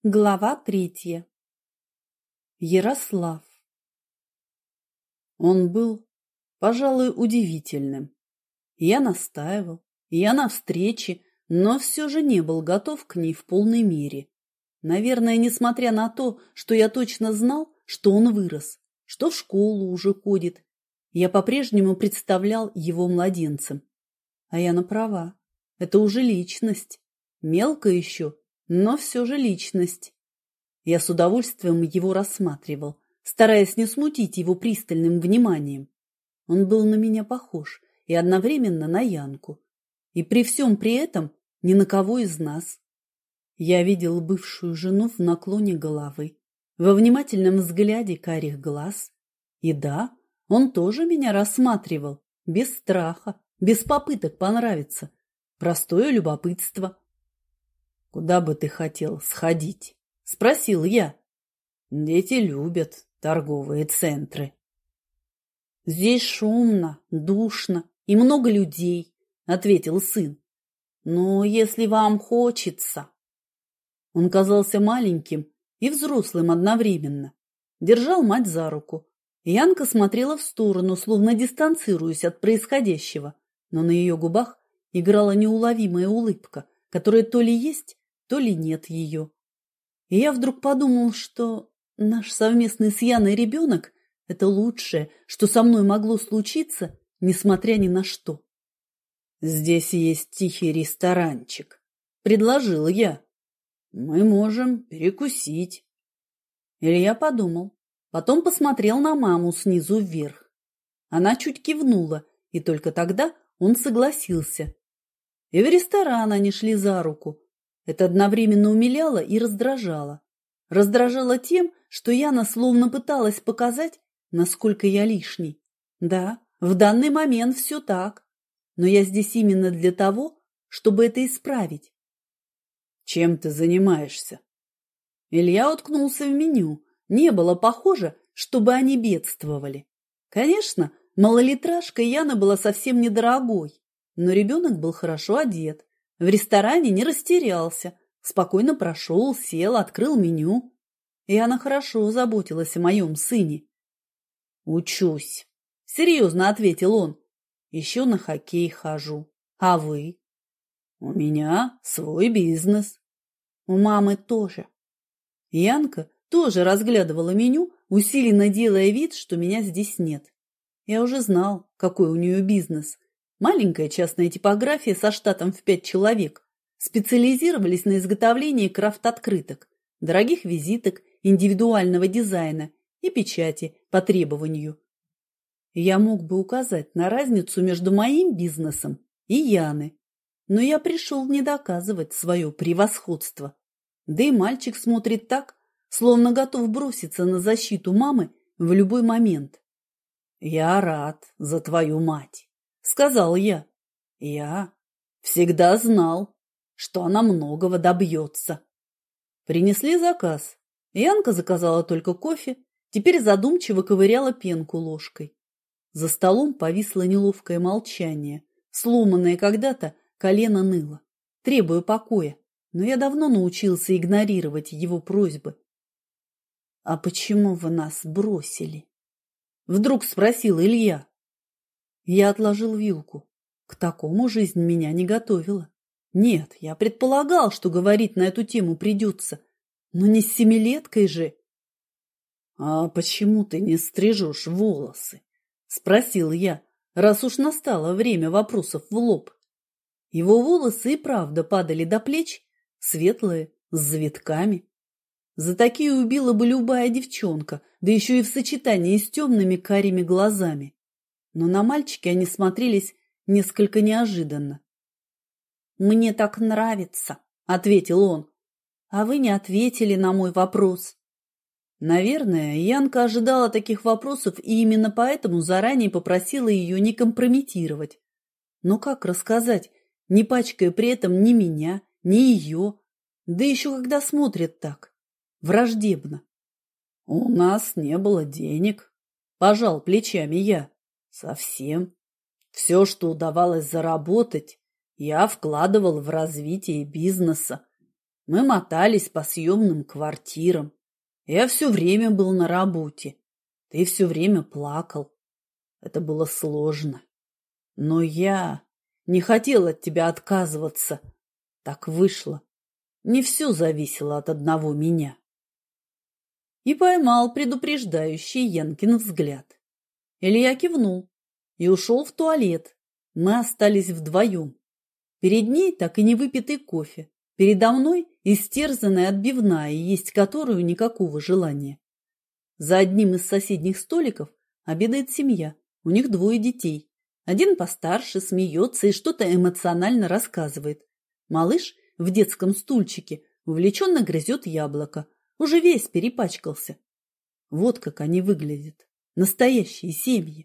Глава 3. Ярослав. Он был, пожалуй, удивительным. Я настаивал, я на встрече, но все же не был готов к ней в полной мере. Наверное, несмотря на то, что я точно знал, что он вырос, что в школу уже ходит, я по-прежнему представлял его младенцем. А я права, это уже личность. Мелко еще, но все же личность. Я с удовольствием его рассматривал, стараясь не смутить его пристальным вниманием. Он был на меня похож и одновременно на Янку. И при всем при этом ни на кого из нас. Я видел бывшую жену в наклоне головы, во внимательном взгляде карих глаз. И да, он тоже меня рассматривал, без страха, без попыток понравиться. Простое любопытство. «Куда бы ты хотел сходить?» — спросил я. «Дети любят торговые центры». «Здесь шумно, душно и много людей», — ответил сын. «Но если вам хочется...» Он казался маленьким и взрослым одновременно. Держал мать за руку. Янка смотрела в сторону, словно дистанцируясь от происходящего, но на ее губах играла неуловимая улыбка, которая то ли есть, то ли нет ее. И я вдруг подумал, что наш совместный с Яной ребенок – это лучшее, что со мной могло случиться, несмотря ни на что. «Здесь есть тихий ресторанчик», – предложил я. «Мы можем перекусить». Илья подумал, потом посмотрел на маму снизу вверх. Она чуть кивнула, и только тогда он согласился. И в ресторан они шли за руку. Это одновременно умиляло и раздражало. Раздражало тем, что Яна словно пыталась показать, насколько я лишний. Да, в данный момент все так. Но я здесь именно для того, чтобы это исправить. «Чем ты занимаешься?» Илья уткнулся в меню. Не было похоже, чтобы они бедствовали. Конечно, малолитражка Яна была совсем недорогой, но ребенок был хорошо одет. В ресторане не растерялся, спокойно прошел, сел, открыл меню. И она хорошо заботилась о моем сыне. «Учусь», — серьезно ответил он. «Еще на хоккей хожу. А вы?» «У меня свой бизнес». «У мамы тоже». Янка тоже разглядывала меню, усиленно делая вид, что меня здесь нет. Я уже знал, какой у нее бизнес. Маленькая частная типография со штатом в 5 человек. Специализировались на изготовлении крафт-открыток, дорогих визиток, индивидуального дизайна и печати по требованию. Я мог бы указать на разницу между моим бизнесом и Яны, но я пришел не доказывать свое превосходство. Да и мальчик смотрит так, словно готов броситься на защиту мамы в любой момент. «Я рад за твою мать», — сказал я. «Я всегда знал, что она многого добьется». Принесли заказ. Янка заказала только кофе, теперь задумчиво ковыряла пенку ложкой. За столом повисло неловкое молчание. Сломанное когда-то колено ныло, требуя покоя, но я давно научился игнорировать его просьбы. «А почему вы нас бросили?» — вдруг спросил Илья. Я отложил вилку. К такому жизнь меня не готовила. Нет, я предполагал, что говорить на эту тему придется, но не с 7-леткой же. «А почему ты не стрижешь волосы?» — спросил я, раз уж настало время вопросов в лоб. Его волосы и правда падали до плеч, светлые, с завитками. За такие убила бы любая девчонка, да еще и в сочетании с темными карими глазами. Но на мальчике они смотрелись несколько неожиданно. «Мне так нравится», — ответил он. «А вы не ответили на мой вопрос». Наверное, Янка ожидала таких вопросов и именно поэтому заранее попросила ее не компрометировать. Но как рассказать, не пачкая при этом ни меня, ни ее, да еще когда смотрят так, враждебно? «У нас не было денег», – пожал плечами я. «Совсем. Все, что удавалось заработать, я вкладывал в развитие бизнеса. Мы мотались по съемным квартирам. Я все время был на работе. Ты все время плакал. Это было сложно. Но я не хотел от тебя отказываться. Так вышло. Не все зависело от одного меня. И поймал предупреждающий Янкин взгляд. Илья кивнул и ушел в туалет. Мы остались вдвоем. Перед ней так и не выпитый кофе. Передо мной истерзанная отбивная, есть которую никакого желания. За одним из соседних столиков обедает семья. У них 2 детей. Один постарше смеется и что-то эмоционально рассказывает. Малыш в детском стульчике увлеченно грызет яблоко. Уже весь перепачкался. Вот как они выглядят. Настоящие семьи.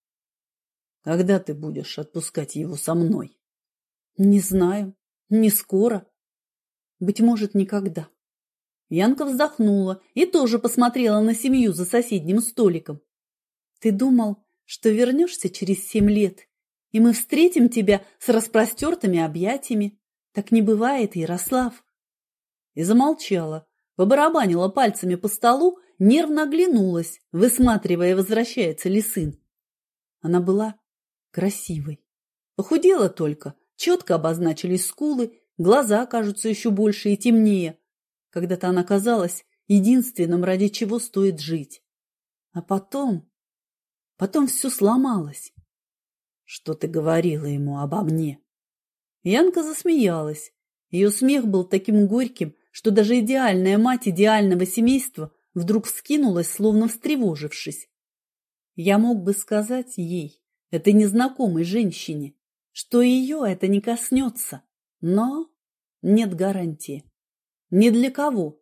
Когда ты будешь отпускать его со мной? Не знаю. Не скоро. Быть может, никогда. Янка вздохнула и тоже посмотрела на семью за соседним столиком. Ты думал, что вернешься через 7 лет, и мы встретим тебя с распростертыми объятиями? Так не бывает, Ярослав. И замолчала, побарабанила пальцами по столу, нервно оглянулась, высматривая, возвращается ли сын. Она была красивой. Похудела только, четко обозначились скулы, глаза кажутся еще больше и темнее. Когда-то она казалась единственным, ради чего стоит жить. А потом все сломалось. Что ты говорила ему обо мне? Янка засмеялась. Ее смех был таким горьким, что даже идеальная мать идеального семейства вдруг вскинулась, словно встревожившись. Я мог бы сказать ей, этой незнакомой женщине, что ее это не коснется, но нет гарантии. Ни для кого.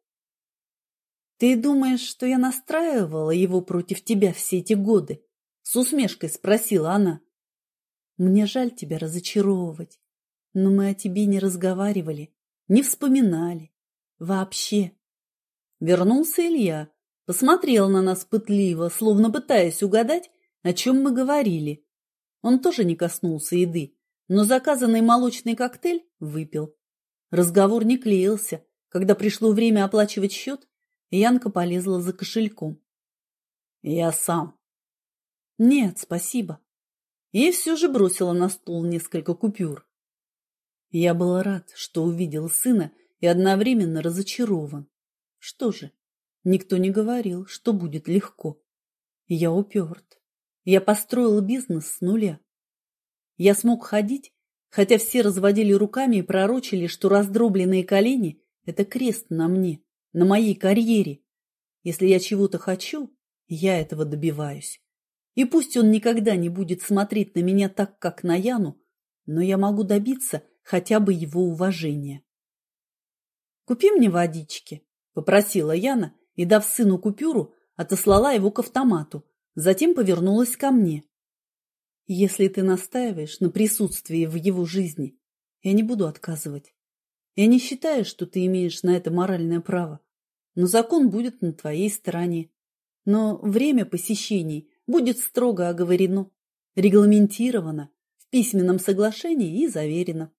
Ты думаешь, что я настраивала его против тебя все эти годы? С усмешкой спросила она. Мне жаль тебя разочаровывать, но мы о тебе не разговаривали, не вспоминали. Вообще. Вернулся Илья, посмотрел на нас пытливо, словно пытаясь угадать, о чем мы говорили. Он тоже не коснулся еды, но заказанный молочный коктейль выпил. Разговор не клеился. Когда пришло время оплачивать счет, Янка полезла за кошельком. Я сам. Нет, спасибо. И все же бросила на стол несколько купюр. Я был рад, что увидел сына и одновременно разочарован. Что же, никто не говорил, что будет легко. Я уперт. Я построил бизнес с нуля. Я смог ходить, хотя все разводили руками и пророчили, что раздробленные колени – это крест на мне, на моей карьере. Если я чего-то хочу, я этого добиваюсь. И пусть он никогда не будет смотреть на меня так, как на Яну, но я могу добиться хотя бы его уважения. «Купи мне водички», – попросила Яна и, дав сыну купюру, отослала его к автомату, затем повернулась ко мне. «Если ты настаиваешь на присутствии в его жизни, я не буду отказывать. Я не считаю, что ты имеешь на это моральное право, но закон будет на твоей стороне. Но время посещений будет строго оговорено, регламентировано, в письменном соглашении и заверено».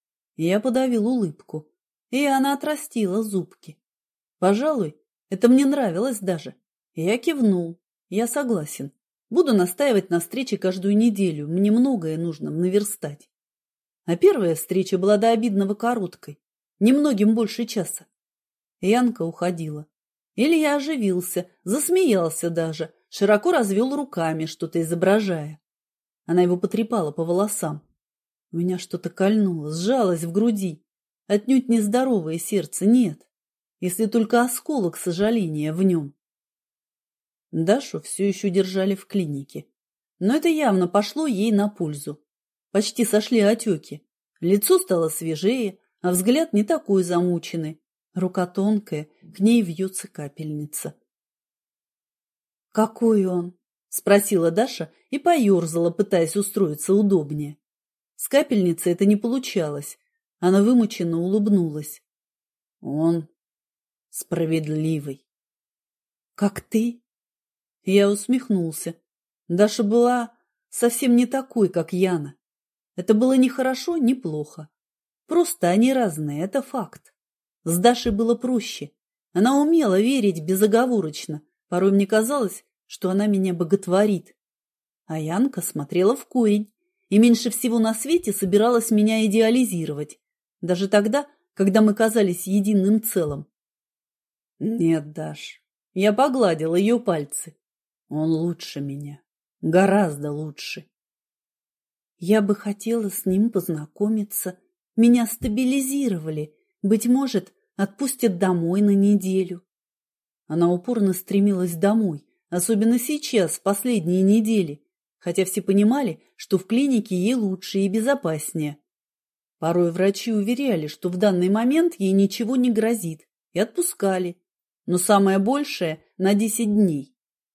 Я подавил улыбку, и она отрастила зубки. Пожалуй, это мне нравилось даже. Я кивнул. Я согласен. Буду настаивать на встрече каждую неделю. Мне многое нужно наверстать. А первая встреча была до обидного короткой. Немногим больше часа. Янка уходила. Илья оживился, засмеялся даже, широко развел руками, что-то изображая. Она его потрепала по волосам. У меня что-то кольнуло, сжалось в груди. Отнюдь нездоровое сердце, нет. Если только осколок сожаления в нем. Дашу все еще держали в клинике. Но это явно пошло ей на пользу. Почти сошли отеки. Лицо стало свежее, а взгляд не такой замученный. Рука тонкая, к ней вьется капельница. «Какой он?» – спросила Даша и поерзала, пытаясь устроиться удобнее. С капельницей это не получалось. Она вымученно улыбнулась. «Он справедливый». «Как ты?» Я усмехнулся. Даша была совсем не такой, как Яна. Это было ни хорошо, ни плохо. Просто они разные, это факт. С Дашей было проще. Она умела верить безоговорочно. Порой мне казалось, что она меня боготворит. А Янка смотрела в корень и меньше всего на свете собиралась меня идеализировать. Даже тогда, когда мы казались единым целым. Нет, Даш, я погладила ее пальцы. Он лучше меня. Гораздо лучше. Я бы хотела с ним познакомиться. Меня стабилизировали. Быть может, отпустят домой на неделю. Она упорно стремилась домой, особенно сейчас, в последние недели, хотя все понимали, что в клинике ей лучше и безопаснее. Порой врачи уверяли, что в данный момент ей ничего не грозит, и отпускали, но самое большее – на 10 дней.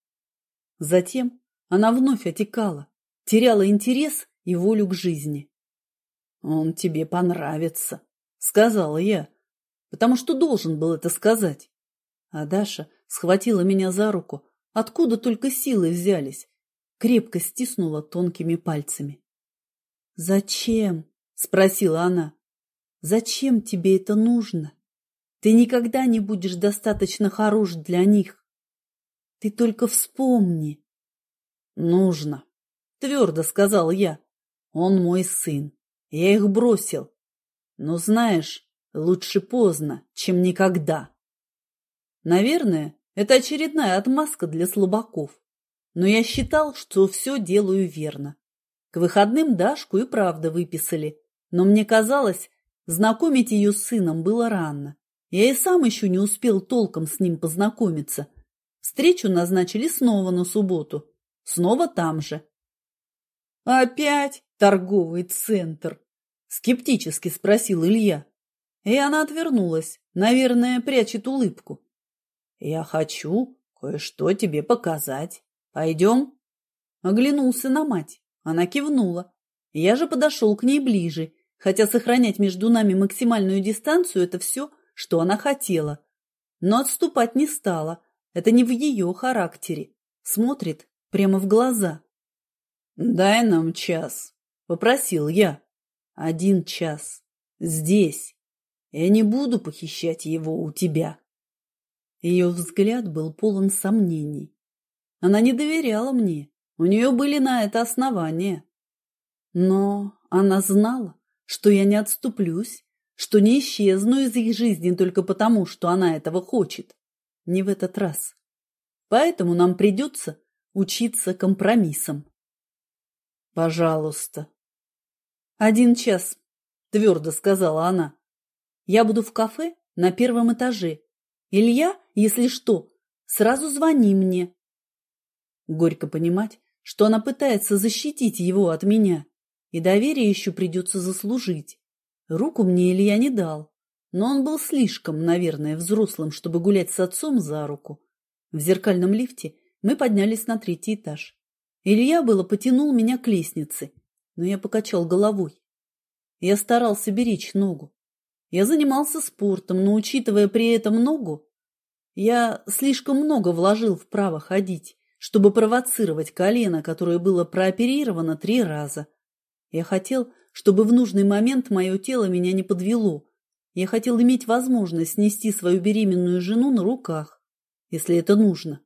Затем она вновь отекала, теряла интерес и волю к жизни. «Он тебе понравится», – сказала я, потому что должен был это сказать. А Даша схватила меня за руку, откуда только силы взялись, крепко стиснула тонкими пальцами. «Зачем?» – спросила она. «Зачем тебе это нужно? Ты никогда не будешь достаточно хорош для них. Ты только вспомни». «Нужно», – твердо сказал я. «Он мой сын. Я их бросил. Но знаешь, лучше поздно, чем никогда». Наверное, это очередная отмазка для слабаков. Но я считал, что все делаю верно. К выходным Дашку и правда выписали. Но мне казалось, знакомить ее с сыном было рано. Я и сам еще не успел толком с ним познакомиться. Встречу назначили снова на субботу. Снова там же. «Опять торговый центр?» – скептически спросил Илья. И она отвернулась, наверное, прячет улыбку. «Я хочу кое-что тебе показать. Пойдем?» Оглянулся на мать. Она кивнула. Я же подошел к ней ближе, хотя сохранять между нами максимальную дистанцию – это все, что она хотела. Но отступать не стала. Это не в ее характере. Смотрит прямо в глаза. «Дай нам час», – попросил я. 1 час. Здесь. Я не буду похищать его у тебя. Ее взгляд был полон сомнений. Она не доверяла мне. У нее были на это основания. Но она знала, что я не отступлюсь, что не исчезну из их жизни только потому, что она этого хочет. Не в этот раз. Поэтому нам придется учиться компромиссам. Пожалуйста. 1 час, твердо сказала она. Я буду в кафе на 1 этаже. Илья, если что, сразу звони мне. Горько понимать, что она пытается защитить его от меня, и доверие еще придется заслужить. Руку мне Илья не дал, но он был слишком, наверное, взрослым, чтобы гулять с отцом за руку. В зеркальном лифте мы поднялись на 3-й этаж. Илья было потянул меня к лестнице, но я покачал головой. Я старался беречь ногу. Я занимался спортом, но, учитывая при этом ногу, я слишком много вложил в право ходить, чтобы провоцировать колено, которое было прооперировано 3 раза. Я хотел, чтобы в нужный момент мое тело меня не подвело. Я хотел иметь возможность нести свою беременную жену на руках, если это нужно.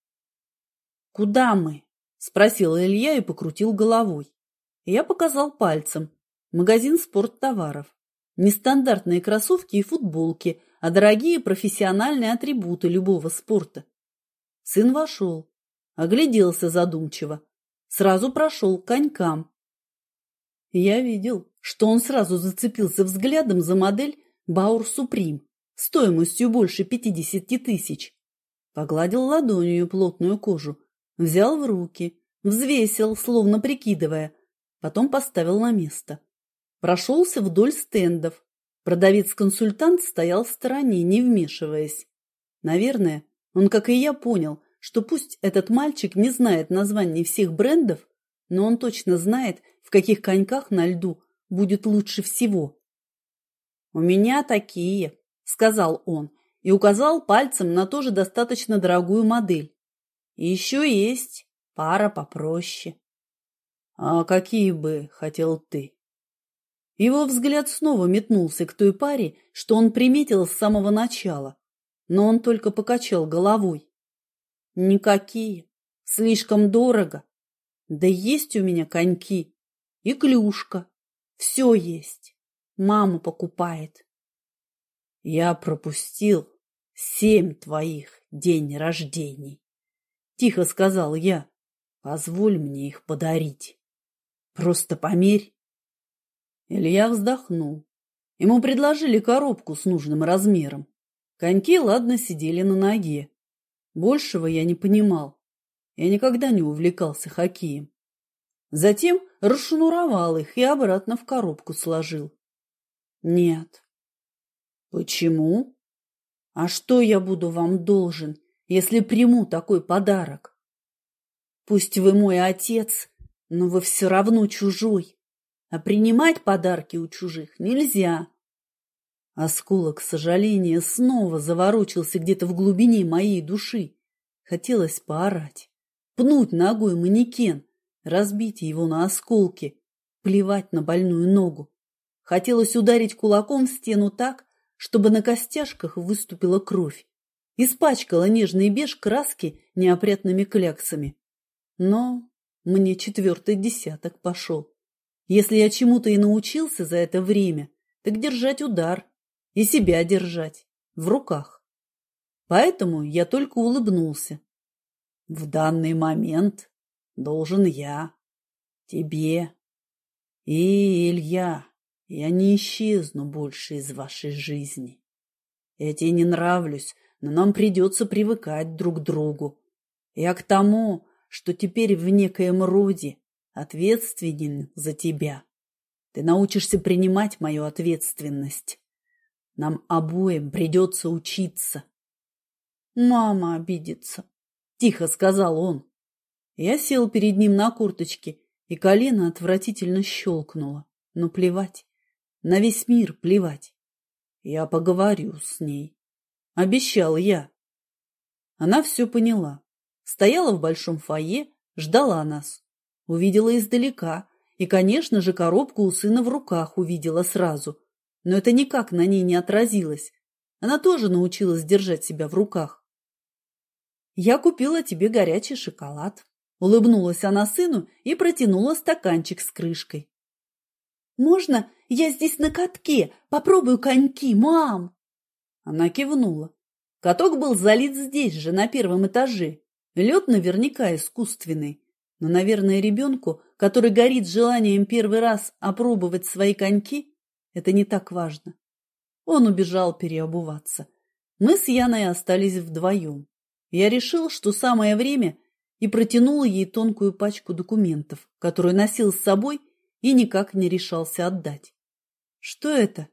«Куда мы?» – спросил Илья и покрутил головой. Я показал пальцем. Магазин спорттоваров. Нестандартные кроссовки и футболки, а дорогие профессиональные атрибуты любого спорта. Сын вошел, огляделся задумчиво, сразу прошел к конькам. Я видел, что он сразу зацепился взглядом за модель Баур Суприм стоимостью больше 50 тысяч. Погладил ладонью плотную кожу, взял в руки, взвесил, словно прикидывая, потом поставил на место. Прошелся вдоль стендов. Продавец-консультант стоял в стороне, не вмешиваясь. Наверное, он, как и я, понял, что пусть этот мальчик не знает названий всех брендов, но он точно знает, в каких коньках на льду будет лучше всего. «У меня такие», — сказал он и указал пальцем на тоже достаточно дорогую модель. «И еще есть пара попроще». «А какие бы хотел ты?» Его взгляд снова метнулся к той паре, что он приметил с самого начала, но он только покачал головой. Никакие. Слишком дорого. Да есть у меня коньки и клюшка. Все есть. Мама покупает. Я пропустил 7 твоих день рождений. Тихо сказал я. Позволь мне их подарить. Просто померь. Илья вздохнул. Ему предложили коробку с нужным размером. Коньки ладно сидели на ноге. Большего я не понимал. Я никогда не увлекался хоккеем. Затем расшнуровал их и обратно в коробку сложил. Нет. Почему? А что я буду вам должен, если приму такой подарок? Пусть вы мой отец, но вы все равно чужой. А принимать подарки у чужих нельзя. Осколок сожаления снова заворочился где-то в глубине моей души. Хотелось поорать, пнуть ногой манекен, разбить его на осколки, плевать на больную ногу. Хотелось ударить кулаком в стену так, чтобы на костяшках выступила кровь, испачкала нежный беж краски неопрятными кляксами. Но мне 4-й десяток пошел. Если я чему-то и научился за это время, так держать удар и себя держать в руках. Поэтому я только улыбнулся. В данный момент должен я тебе. И, Илья, я не исчезну больше из вашей жизни. Я тебе не нравлюсь, но нам придется привыкать друг к другу. Я к тому, что теперь в некоем роде ответственен за тебя. Ты научишься принимать мою ответственность. Нам обоим придется учиться. Мама обидится, тихо сказал он. Я сел перед ним на корточки, и колено отвратительно щелкнуло. Но плевать, на весь мир плевать. Я поговорю с ней. Обещал я. Она все поняла. Стояла в большом фойе, ждала нас. Увидела издалека и, конечно же, коробку у сына в руках увидела сразу. Но это никак на ней не отразилось. Она тоже научилась держать себя в руках. «Я купила тебе горячий шоколад», — улыбнулась она сыну и протянула стаканчик с крышкой. «Можно я здесь на катке попробую коньки, мам?» Она кивнула. Каток был залит здесь же, на 1-м этаже. Лед наверняка искусственный. Но, наверное, ребенку, который горит желанием первый раз опробовать свои коньки, это не так важно. Он убежал переобуваться. Мы с Яной остались вдвоем. Я решил, что самое время, и протянул ей тонкую пачку документов, которую носил с собой и никак не решался отдать. Что это?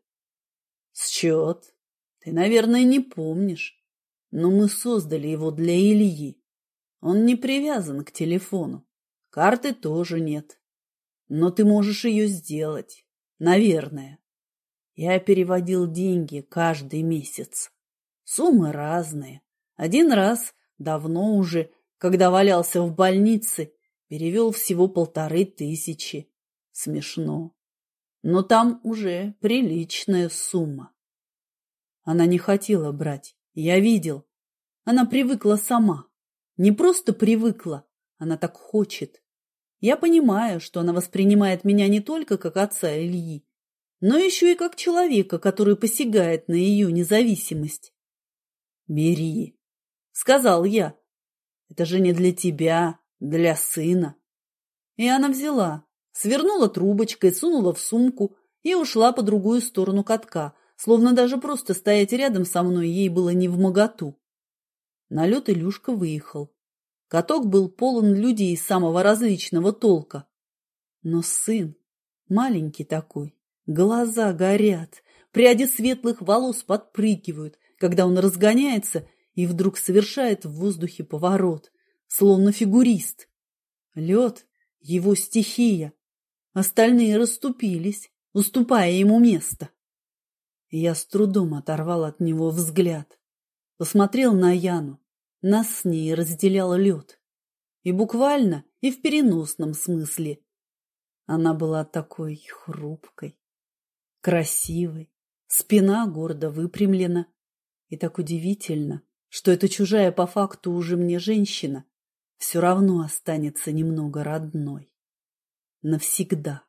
Счет. Ты, наверное, не помнишь, но мы создали его для Ильи. Он не привязан к телефону. Карты тоже нет. Но ты можешь ее сделать. Наверное. Я переводил деньги каждый месяц. Суммы разные. Один раз, давно уже, когда валялся в больнице, перевел всего 1500. Смешно. Но там уже приличная сумма. Она не хотела брать. Я видел. Она привыкла сама. Не просто привыкла, она так хочет. Я понимаю, что она воспринимает меня не только как отца Ильи, но еще и как человека, который посягает на ее независимость. «Бери», — сказал я. «Это же не для тебя, для сына». И она взяла, свернула трубочкой, сунула в сумку и ушла по другую сторону катка, словно даже просто стоять рядом со мной ей было невмоготу. На лед Илюшка выехал. Каток был полон людей самого различного толка. Но сын, маленький такой, глаза горят, пряди светлых волос подпрыгивают, когда он разгоняется и вдруг совершает в воздухе поворот, словно фигурист. Лед — его стихия. Остальные расступились, уступая ему место. Я с трудом оторвал от него взгляд. Посмотрел на Яну. Нас с ней разделял лед. И буквально, и в переносном смысле. Она была такой хрупкой. красивой, спина гордо выпрямлена. И так удивительно, что эта чужая по факту уже мне женщина все равно останется немного родной. Навсегда.